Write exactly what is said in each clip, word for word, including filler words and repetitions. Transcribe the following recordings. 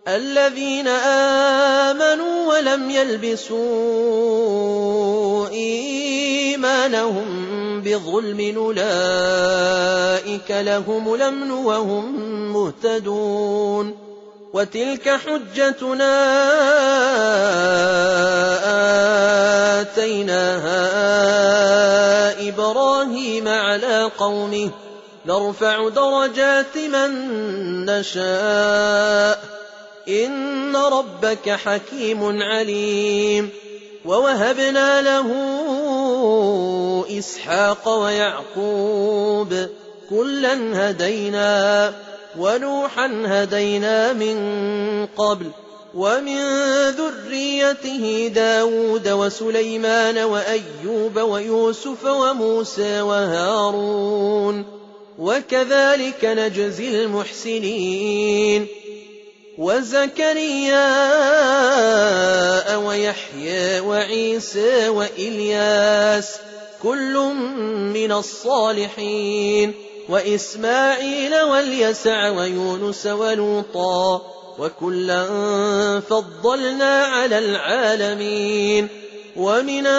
الذين آمنوا ولم يلبسوا إيمانهم بظلم أولئك لهم الأمن وهم مهتدون وتلك حجتنا آتيناها إبراهيم على قومه نرفع درجات من نشاء إن ربك حكيم عليم ووهبنا له إسحاق ويعقوب كلا هدينا ونوحا هدينا من قبل ومن ذريته داود وسليمان وأيوب ويوسف وموسى وهارون وكذلك نجزي المحسنين وزكريا ويحيى وعيسى وإلياس كل من الصالحين وإسماعيل واليسع ويونس ولوطا وكلا فضلنا على العالمين ومن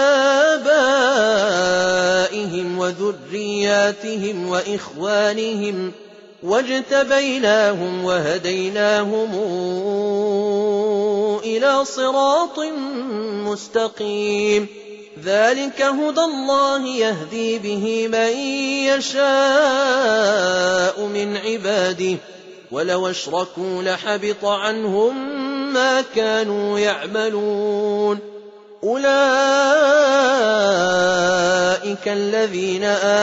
آبائهم وذرياتهم وإخوانهم واجتبيناهم وهديناهم إلى صراط مستقيم ذلك هدى الله يهدي به من يشاء من عباده ولو أشركوا لحبط عنهم ما كانوا يعملون أولئك الذين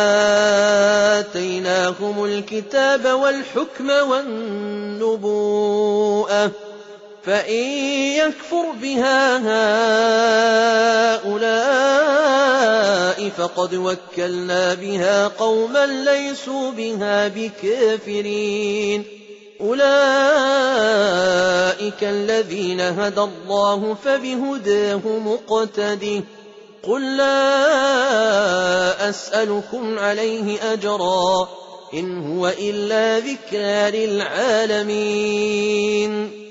آتيناهم الكتاب والحكم والنبوءة فإن يكفر بها هؤلاء فقد وكلنا بها قوما ليسوا بها بكافرين أولئك الذين هدى الله فبهداه مقتده قل لا أسألكم عليه أجرا إن هو إلا ذكرى للعالمين